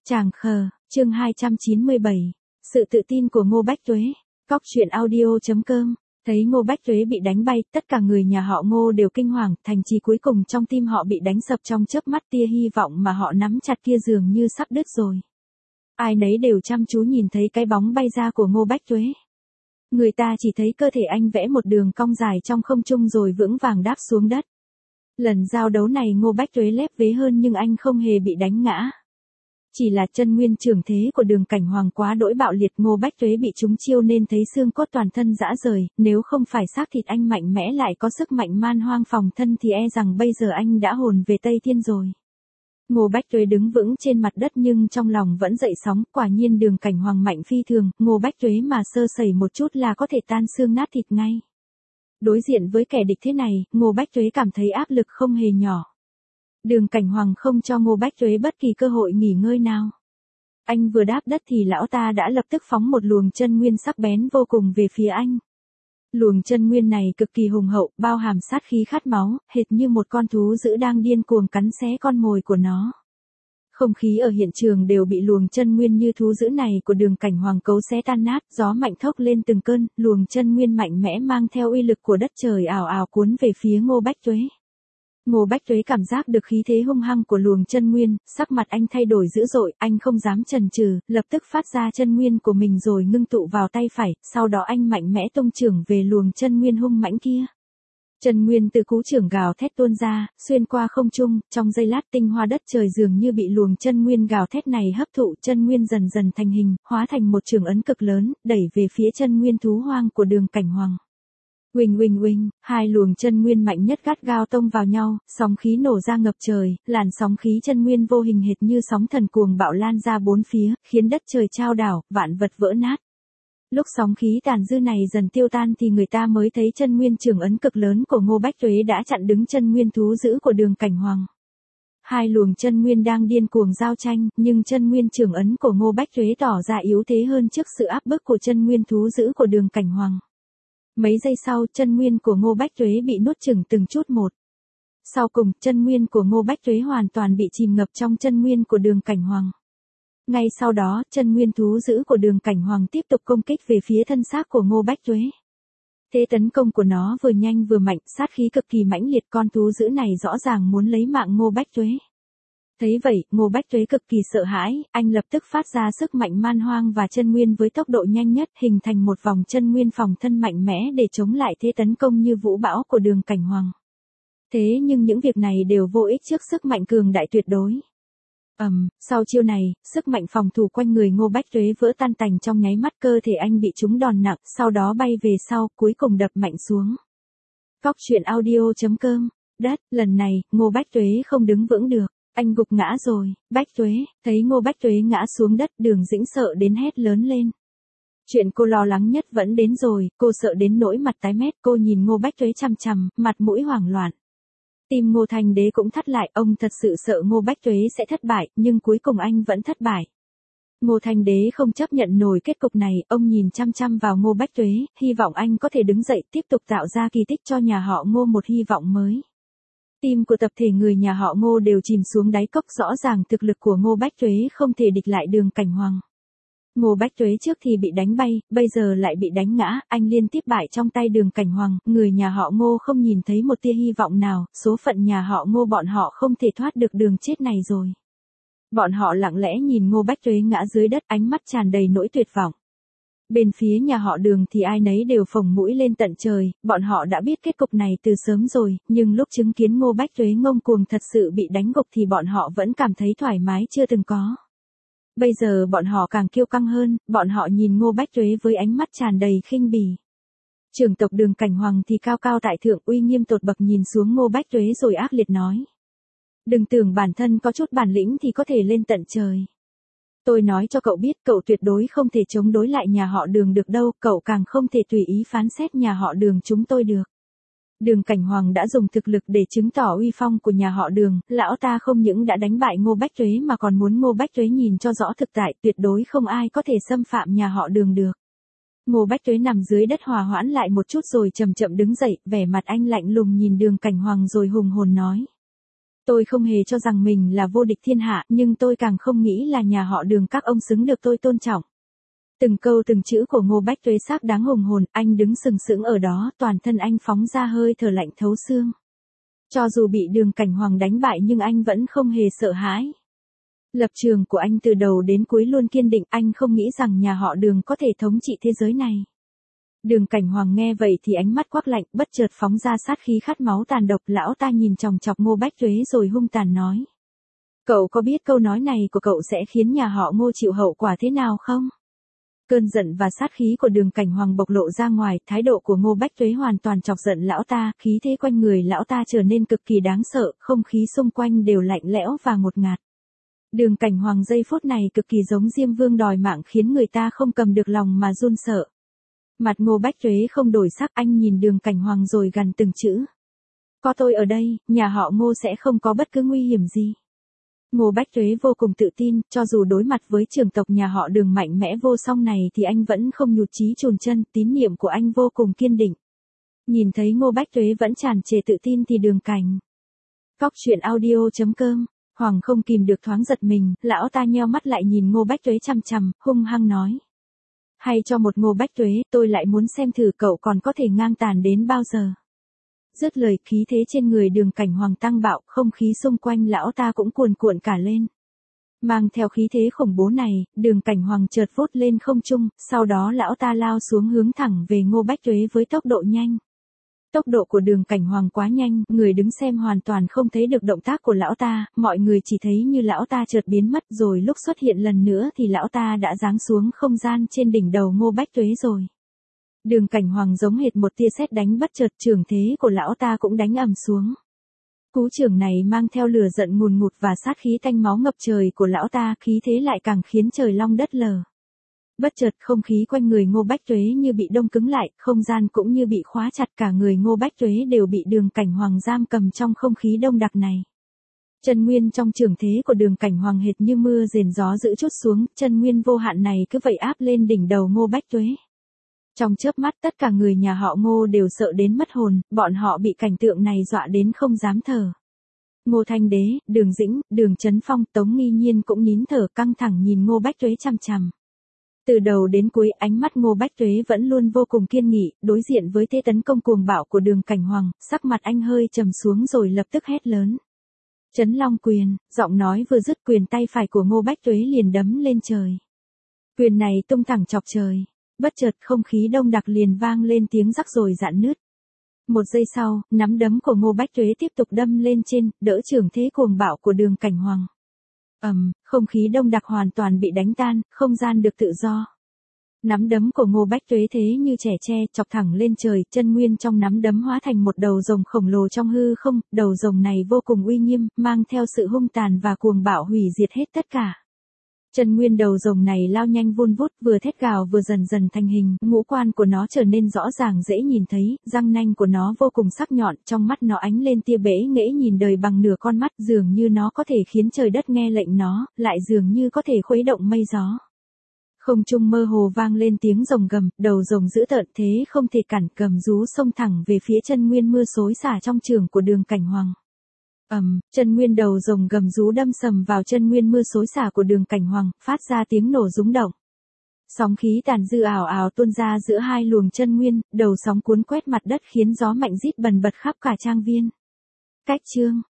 Chàng khờ, chương 297. Sự tự tin của Ngô Bách Tuế. Cóc truyện audio.com. Thấy Ngô Bách Tuế bị đánh bay, tất cả người nhà họ Ngô đều kinh hoàng, thành trì cuối cùng trong tim họ bị đánh sập trong chớp mắt, tia hy vọng mà họ nắm chặt kia dường như sắp đứt rồi. Ai nấy đều chăm chú nhìn thấy cái bóng bay ra của Ngô Bách Tuế. Người ta chỉ thấy cơ thể anh vẽ một đường cong dài trong không trung rồi vững vàng đáp xuống đất. Lần giao đấu này Ngô Bách Tuế lép vế hơn nhưng anh không hề bị đánh ngã. Chỉ là chân nguyên trường thế của Đường Cảnh Hoàng quá đỗi bạo liệt, Ngô Bách Tuế bị trúng chiêu nên thấy xương cốt toàn thân rã rời, nếu không phải xác thịt anh mạnh mẽ lại có sức mạnh man hoang phòng thân thì e rằng bây giờ anh đã hồn về Tây Thiên rồi. Ngô Bách Tuế đứng vững trên mặt đất nhưng trong lòng vẫn dậy sóng, quả nhiên Đường Cảnh Hoàng mạnh phi thường, Ngô Bách Tuế mà sơ sẩy một chút là có thể tan xương nát thịt ngay. Đối diện với kẻ địch thế này, Ngô Bách Tuế cảm thấy áp lực không hề nhỏ. Đường Cảnh Hoàng không cho Ngô Bách Tuế bất kỳ cơ hội nghỉ ngơi nào. Anh vừa đáp đất thì lão ta đã lập tức phóng một luồng chân nguyên sắc bén vô cùng về phía anh. Luồng chân nguyên này cực kỳ hùng hậu, bao hàm sát khí khát máu, hệt như một con thú dữ đang điên cuồng cắn xé con mồi của nó. Không khí ở hiện trường đều bị luồng chân nguyên như thú dữ này của Đường Cảnh Hoàng cấu xé tan nát, gió mạnh thốc lên từng cơn, luồng chân nguyên mạnh mẽ mang theo uy lực của đất trời ào ào cuốn về phía Ngô Bách Tuế. Ngô Bách Tuế cảm giác được khí thế hung hăng của luồng chân nguyên, sắc mặt anh thay đổi dữ dội, anh không dám chần chừ, lập tức phát ra chân nguyên của mình rồi ngưng tụ vào tay phải, sau đó anh mạnh mẽ tung chưởng về luồng chân nguyên hung mãnh kia. Chân nguyên từ cú chưởng gào thét tuôn ra, xuyên qua không trung, trong giây lát tinh hoa đất trời dường như bị luồng chân nguyên gào thét này hấp thụ, chân nguyên dần dần thành hình, hóa thành một chưởng ấn cực lớn, đẩy về phía chân nguyên thú hoang của Đường Cảnh Hoàng. Uỳnh uỳnh uỳnh, hai luồng chân nguyên mạnh nhất gắt gao tông vào nhau, sóng khí nổ ra ngập trời, làn sóng khí chân nguyên vô hình hệt như sóng thần cuồng bạo lan ra bốn phía, khiến đất trời chao đảo, vạn vật vỡ nát. Lúc sóng khí tàn dư này dần tiêu tan thì người ta mới thấy chân nguyên trường ấn cực lớn của Ngô Bách Tuế đã chặn đứng chân nguyên thú dữ của Đường Cảnh Hoàng. Hai luồng chân nguyên đang điên cuồng giao tranh, nhưng chân nguyên trường ấn của Ngô Bách Tuế tỏ ra yếu thế hơn trước sự áp bức của chân nguyên thú dữ của Đường Cảnh Hoàng. Mấy giây sau, chân nguyên của Ngô Bách Tuế bị nuốt chửng từng chút một. Sau cùng, chân nguyên của Ngô Bách Tuế hoàn toàn bị chìm ngập trong chân nguyên của Đường Cảnh Hoàng. Ngay sau đó, chân nguyên thú dữ của Đường Cảnh Hoàng tiếp tục công kích về phía thân xác của Ngô Bách Tuế. Thế tấn công của nó vừa nhanh vừa mạnh, sát khí cực kỳ mãnh liệt, con thú dữ này rõ ràng muốn lấy mạng Ngô Bách Tuế. Thấy vậy, Ngô Bách Tuế cực kỳ sợ hãi, anh lập tức phát ra sức mạnh man hoang và chân nguyên với tốc độ nhanh nhất, hình thành một vòng chân nguyên phòng thân mạnh mẽ để chống lại thế tấn công như vũ bão của Đường Cảnh Hoàng. Thế nhưng những việc này đều vô ích trước sức mạnh cường đại tuyệt đối. Sau chiêu này, sức mạnh phòng thủ quanh người Ngô Bách Tuế vỡ tan tành trong nháy mắt, cơ thể anh bị trúng đòn nặng, sau đó bay về sau, cuối cùng đập mạnh xuống. Cóc truyện audio.com. Đất, lần này, Ngô Bách Tuế không đứng vững được. Anh gục ngã rồi. Bách Tuế, thấy Ngô Bách Tuế ngã xuống đất, Đường Dĩnh sợ đến hét lớn lên. Chuyện cô lo lắng nhất vẫn đến rồi, cô sợ đến nỗi mặt tái mét, cô nhìn Ngô Bách Tuế chằm chằm, mặt mũi hoảng loạn. Tim Ngô Thành Đế cũng thắt lại, ông thật sự sợ Ngô Bách Tuế sẽ thất bại, nhưng cuối cùng anh vẫn thất bại. Ngô Thành Đế không chấp nhận nổi kết cục này, ông nhìn chăm chăm vào Ngô Bách Tuế, hy vọng anh có thể đứng dậy tiếp tục tạo ra kỳ tích cho nhà họ Ngô một hy vọng mới. Tim của tập thể người nhà họ Ngô đều chìm xuống đáy cốc, rõ ràng thực lực của Ngô Bách Tuế không thể địch lại Đường Cảnh Hoàng. Ngô Bách Tuế trước thì bị đánh bay, bây giờ lại bị đánh ngã, anh liên tiếp bại trong tay Đường Cảnh Hoàng, người nhà họ Ngô không nhìn thấy một tia hy vọng nào, số phận nhà họ Ngô bọn họ không thể thoát được đường chết này rồi. Bọn họ lặng lẽ nhìn Ngô Bách Tuế ngã dưới đất, ánh mắt tràn đầy nỗi tuyệt vọng. Bên phía nhà họ Đường thì ai nấy đều phồng mũi lên tận trời, bọn họ đã biết kết cục này từ sớm rồi, nhưng lúc chứng kiến Ngô Bách Tuế ngông cuồng thật sự bị đánh gục thì bọn họ vẫn cảm thấy thoải mái chưa từng có. Bây giờ bọn họ càng kiêu căng hơn, bọn họ nhìn Ngô Bách Tuế với ánh mắt tràn đầy khinh bỉ. Trưởng tộc Đường Cảnh Hoàng thì cao cao tại thượng, uy nghiêm tột bậc nhìn xuống Ngô Bách Tuế rồi ác liệt nói. Đừng tưởng bản thân có chút bản lĩnh thì có thể lên tận trời. Tôi nói cho cậu biết, cậu tuyệt đối không thể chống đối lại nhà họ Đường được đâu, cậu càng không thể tùy ý phán xét nhà họ Đường chúng tôi được. Đường Cảnh Hoàng đã dùng thực lực để chứng tỏ uy phong của nhà họ Đường, lão ta không những đã đánh bại Ngô Bách Tuế mà còn muốn Ngô Bách Tuế nhìn cho rõ thực tại, tuyệt đối không ai có thể xâm phạm nhà họ Đường được. Ngô Bách Tuế nằm dưới đất hòa hoãn lại một chút rồi chậm chậm đứng dậy, vẻ mặt anh lạnh lùng nhìn Đường Cảnh Hoàng rồi hùng hồn nói. Tôi không hề cho rằng mình là vô địch thiên hạ, nhưng tôi càng không nghĩ là nhà họ Đường các ông xứng được tôi tôn trọng. Từng câu từng chữ của Ngô Bách Tuế xác đáng hùng hồn, anh đứng sừng sững ở đó, toàn thân anh phóng ra hơi thở lạnh thấu xương. Cho dù bị Đường Cảnh Hoàng đánh bại nhưng anh vẫn không hề sợ hãi. Lập trường của anh từ đầu đến cuối luôn kiên định, anh không nghĩ rằng nhà họ Đường có thể thống trị thế giới này. Đường Cảnh Hoàng nghe vậy thì ánh mắt quắc lạnh, bất chợt phóng ra sát khí khát máu tàn độc. Lão ta nhìn chòng chọc Ngô Bách Tuế rồi hung tàn nói. Cậu có biết câu nói này của cậu sẽ khiến nhà họ Ngô chịu hậu quả thế nào không? Cơn giận và sát khí của Đường Cảnh Hoàng bộc lộ ra ngoài, thái độ của Ngô Bách Tuế hoàn toàn chọc giận lão ta, khí thế quanh người lão ta trở nên cực kỳ đáng sợ, không khí xung quanh đều lạnh lẽo và ngột ngạt. Đường Cảnh Hoàng giây phút này cực kỳ giống Diêm Vương đòi mạng khiến người ta không cầm được lòng mà run sợ. Mặt Ngô Bách Tuế không đổi sắc, anh nhìn Đường Cảnh Hoàng rồi gằn từng chữ. Có tôi ở đây, nhà họ Ngô sẽ không có bất cứ nguy hiểm gì. Ngô Bách Tuế vô cùng tự tin, cho dù đối mặt với trưởng tộc nhà họ Đường mạnh mẽ vô song này thì anh vẫn không nhụt chí chùn chân, tín niệm của anh vô cùng kiên định. Nhìn thấy Ngô Bách Tuế vẫn tràn trề tự tin thì Đường Cảnh. Cóc truyện audio.com, Hoàng không kìm được thoáng giật mình, lão ta nheo mắt lại nhìn Ngô Bách Tuế chằm chằm, hung hăng nói. Hay cho một Ngô Bách Tuế, tôi lại muốn xem thử cậu còn có thể ngang tàn đến bao giờ. Dứt lời, khí thế trên người Đường Cảnh Hoàng tăng bạo, không khí xung quanh lão ta cũng cuồn cuộn cả lên. Mang theo khí thế khủng bố này, Đường Cảnh Hoàng chợt vút lên không trung, sau đó lão ta lao xuống hướng thẳng về Ngô Bách Tuế với tốc độ nhanh. Tốc độ của Đường Cảnh Hoàng quá nhanh, người đứng xem hoàn toàn không thấy được động tác của lão ta, mọi người chỉ thấy như lão ta chợt biến mất rồi lúc xuất hiện lần nữa thì lão ta đã giáng xuống không gian trên đỉnh đầu Ngô Bách Tuế rồi. Đường Cảnh Hoàng giống hệt một tia sét đánh bất chợt, chưởng thế của lão ta cũng đánh ầm xuống. Cú chưởng này mang theo lửa giận ngùn ngụt và sát khí tanh máu ngập trời của lão ta, khí thế lại càng khiến trời long đất lở. Bất chợt không khí quanh người Ngô Bách Tuế như bị đông cứng lại, không gian cũng như bị khóa chặt, cả người Ngô Bách Tuế đều bị Đường Cảnh Hoàng giam cầm trong không khí đông đặc này. Chân nguyên trong chưởng thế của Đường Cảnh Hoàng hệt như mưa rền gió dữ trút xuống, chân nguyên vô hạn này cứ vậy áp lên đỉnh đầu Ngô Bách Tuế. Trong chớp mắt tất cả người nhà họ Ngô đều sợ đến mất hồn, bọn họ bị cảnh tượng này dọa đến không dám thở. Ngô Thanh Đế, Đường Dĩnh, Đường Chấn Phong, Tống Nghi Nhiên cũng nín thở căng thẳng nhìn Ngô Bách Tuế chằm chằm. Từ đầu đến cuối ánh mắt Ngô Bách Tuế vẫn luôn vô cùng kiên nghị, đối diện với thế tấn công cuồng bạo của Đường Cảnh Hoàng, sắc mặt anh hơi trầm xuống rồi lập tức hét lớn. Chấn Long quyền, giọng nói vừa dứt quyền tay phải của Ngô Bách Tuế liền đấm lên trời. Quyền này tung thẳng chọc trời. Bất chợt không khí đông đặc liền vang lên tiếng rắc rồi rạn nứt. Một giây sau, nắm đấm của Ngô Bách Tuế tiếp tục đâm lên trên, đỡ chưởng thế cuồng bạo của Đường Cảnh Hoàng. Không khí đông đặc hoàn toàn bị đánh tan, không gian được tự do. Nắm đấm của Ngô Bách Tuế thế như trẻ tre, chọc thẳng lên trời, chân nguyên trong nắm đấm hóa thành một đầu rồng khổng lồ trong hư không, đầu rồng này vô cùng uy nghiêm, mang theo sự hung tàn và cuồng bạo hủy diệt hết tất cả. Chân nguyên đầu rồng này lao nhanh vun vút, vừa thét gào vừa dần dần thành hình, ngũ quan của nó trở nên rõ ràng dễ nhìn thấy, răng nanh của nó vô cùng sắc nhọn, trong mắt nó ánh lên tia bẽ nghễ nhìn đời bằng nửa con mắt, dường như nó có thể khiến trời đất nghe lệnh nó, lại dường như có thể khuấy động mây gió. Không trung mơ hồ vang lên tiếng rồng gầm, đầu rồng dữ tợn thế không thể cản, gầm rú xông thẳng về phía chân nguyên mưa xối xả trong chưởng của Đường Cảnh Hoàng. Chân nguyên đầu rồng gầm rú đâm sầm vào chân nguyên mưa xối xả của Đường Cảnh Hoàng, phát ra tiếng nổ rúng động. Sóng khí tàn dư ảo ảo tuôn ra giữa hai luồng chân nguyên, đầu sóng cuốn quét mặt đất khiến gió mạnh rít bần bật khắp cả trang viên. Cách chương